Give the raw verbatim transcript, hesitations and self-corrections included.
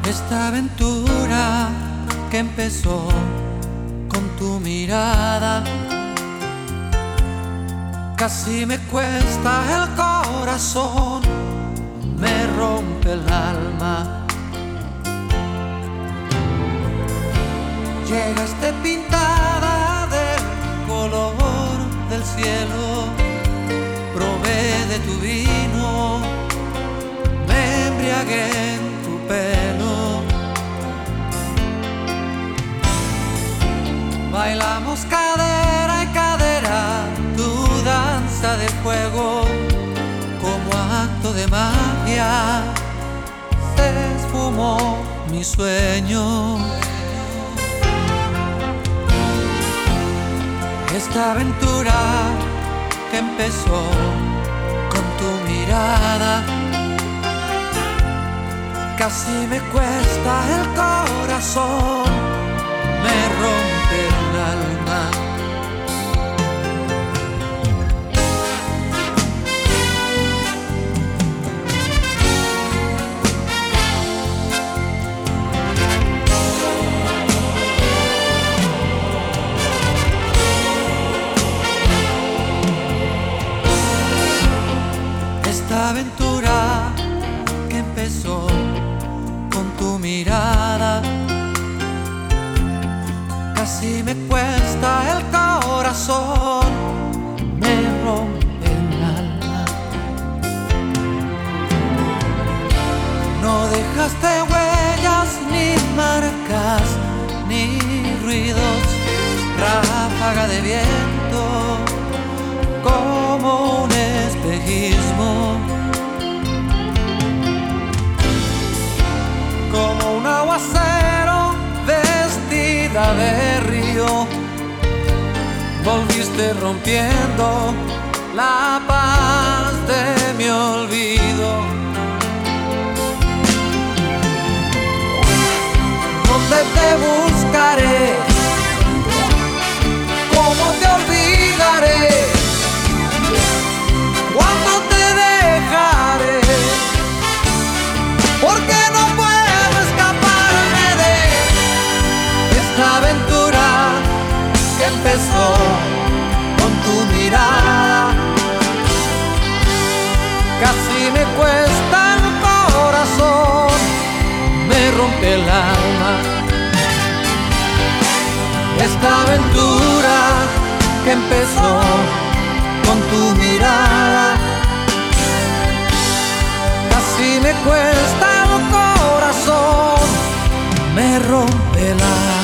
Esta aventura que empezó con tu mirada, casi me cuesta el corazón, me rompe el alma. Llegaste pintada del color del cielo, probé de tu vino, me embriagué en tu pelo. Bailamos cadera y cadera tu danza de fuego, como acto de magia se esfumó mi sueño. Esta aventura que empezó con tu mirada, casi me cuesta el corazón, me rompe el alma. Esta aventura que empezó con tu mirada, casi me cuesta el corazón, me rompe el alma. No dejaste huellas, ni marcas, ni ruidos, ráfaga de viento, como un espejismo, como un aguacero vestida de río. Volviste rompiendo la paz de mi olvido. ¿Dónde te buscaré? ¿Cómo te olvidaré? ¿Cuándo te dejaré? Porque no puedo escaparme de esta aventura que empezó con tu mirada. Casi me cuesta el corazón, me rompe el alma. Esta aventura que empezó con tu mirada, casi me cuesta el corazón, me rompe el alma.